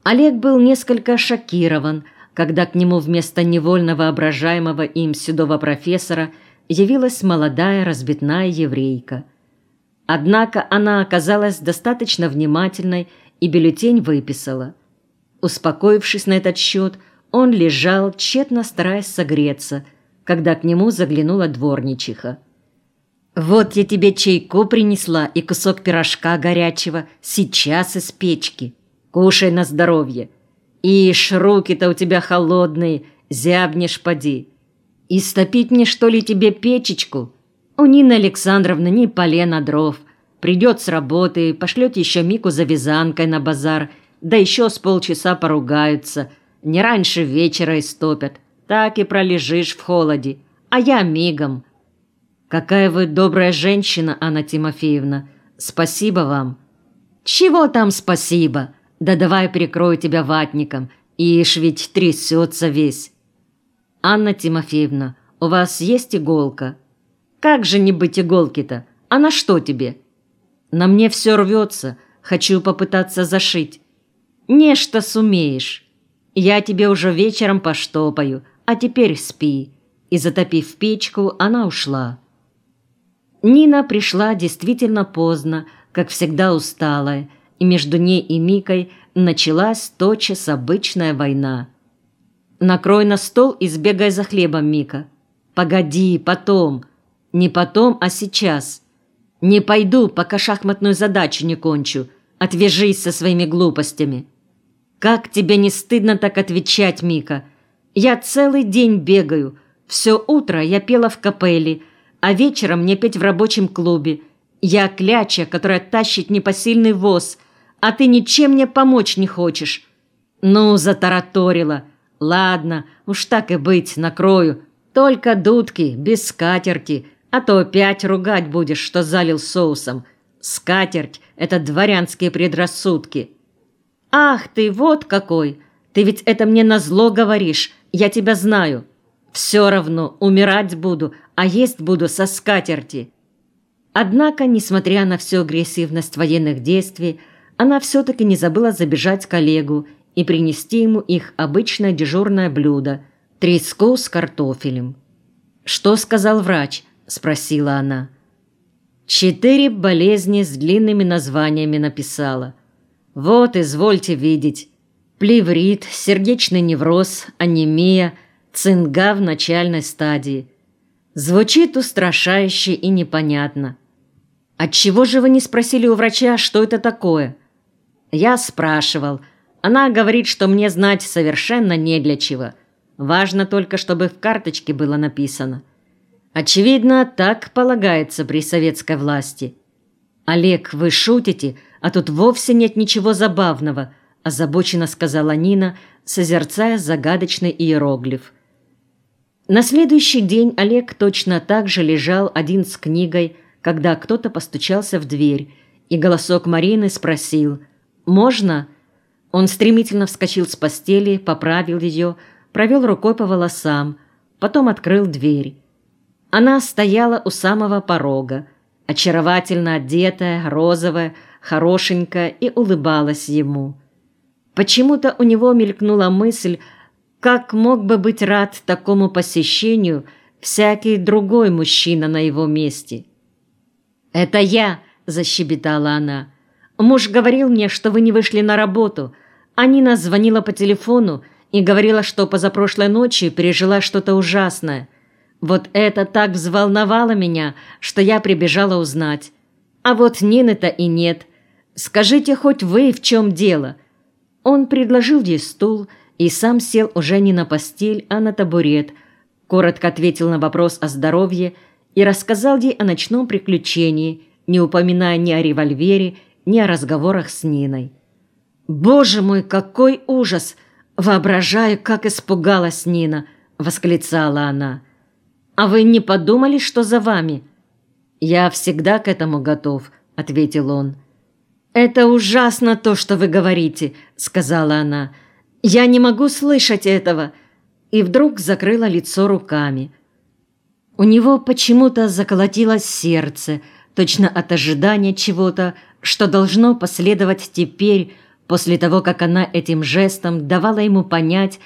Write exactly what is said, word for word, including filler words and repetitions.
Олег был несколько шокирован, когда к нему вместо невольно воображаемого им седого профессора явилась молодая разбитная еврейка. Однако она оказалась достаточно внимательной и бюллетень выписала. Успокоившись на этот счет, он лежал, тщетно стараясь согреться, когда к нему заглянула дворничиха. «Вот я тебе чайку принесла и кусок пирожка горячего, сейчас из печки. Кушай на здоровье. Ишь, руки-то у тебя холодные, зябнешь поди. Истопить мне, что ли, тебе печечку? У Нины Александровны не полено дров. Придет с работы, пошлет еще Мику за вязанкой на базар, да еще с полчаса поругаются. Не раньше вечера истопят. Так и пролежишь в холоде. А я мигом». «Какая вы добрая женщина, Анна Тимофеевна. Спасибо вам». «Чего там спасибо? Да давай прикрою тебя ватником. Ишь ведь трясется весь». «Анна Тимофеевна, у вас есть иголка?» «Как же не быть иголки-то? А на что тебе?» «На мне все рвется. Хочу попытаться зашить». «Нечто сумеешь. Я тебе уже вечером поштопаю, а теперь спи». И, затопив печку, она ушла. Нина пришла действительно поздно, как всегда усталая, и между ней и Микой началась тотчас обычная война. «Накрой на стол и сбегай за хлебом, Мика». «Погоди, потом». «Не потом, а сейчас». «Не пойду, пока шахматную задачу не кончу. Отвяжись со своими глупостями». «Как тебе не стыдно так отвечать, Мика? Я целый день бегаю. Все утро я пела в капелле, а вечером мне петь в рабочем клубе. Я кляча, которая тащит непосильный воз, а ты ничем мне помочь не хочешь». «Ну, затараторила. Ладно, уж так и быть, накрою. Только дудки, без скатерти, а то опять ругать будешь, что залил соусом. Скатерть – это дворянские предрассудки». «Ах ты, вот какой! Ты ведь это мне назло говоришь, я тебя знаю. Все равно, умирать буду, а есть буду со скатерти». Однако, несмотря на всю агрессивность военных действий, она все-таки не забыла забежать к Олегу и принести ему их обычное дежурное блюдо – треску с картофелем. «Что сказал врач?» – спросила она. «Четыре болезни с длинными названиями написала. Вот, извольте видеть. Плеврит, сердечный невроз, анемия, цинга в начальной стадии. Звучит устрашающе и непонятно. Отчего же вы не спросили у врача, что это такое?» «Я спрашивал. Она говорит, что мне знать совершенно не для чего. Важно только, чтобы в карточке было написано. Очевидно, так полагается при советской власти». «Олег, вы шутите, а тут вовсе нет ничего забавного», озабоченно сказала Нина, созерцая загадочный иероглиф. На следующий день Олег точно так же лежал один с книгой, когда кто-то постучался в дверь, и голосок Марины спросил: «Можно?». Он стремительно вскочил с постели, поправил ее, провел рукой по волосам, потом открыл дверь. Она стояла у самого порога, очаровательно одетая, розовая, хорошенькая, и улыбалась ему. Почему-то у него мелькнула мысль, как мог бы быть рад такому посещению всякий другой мужчина на его месте. «Это я!» – защебетала она. «Муж говорил мне, что вы не вышли на работу. А Нина звонила по телефону и говорила, что позапрошлой ночью пережила что-то ужасное. Вот это так взволновало меня, что я прибежала узнать. А вот Нины-то и нет. Скажите хоть вы, в чем дело?» Он предложил ей стул и сам сел уже не на постель, а на табурет, коротко ответил на вопрос о здоровье и рассказал ей о ночном приключении, не упоминая ни о револьвере, ни о разговорах с Ниной. «Боже мой, какой ужас! Воображаю, как испугалась Нина!» — восклицала она. «А вы не подумали, что за вами?» «Я всегда к этому готов», — ответил он. «Это ужасно то, что вы говорите», — сказала она. «Я не могу слышать этого». И вдруг закрыла лицо руками. У него почему-то заколотилось сердце, точно от ожидания чего-то, что должно последовать теперь, после того, как она этим жестом давала ему понять,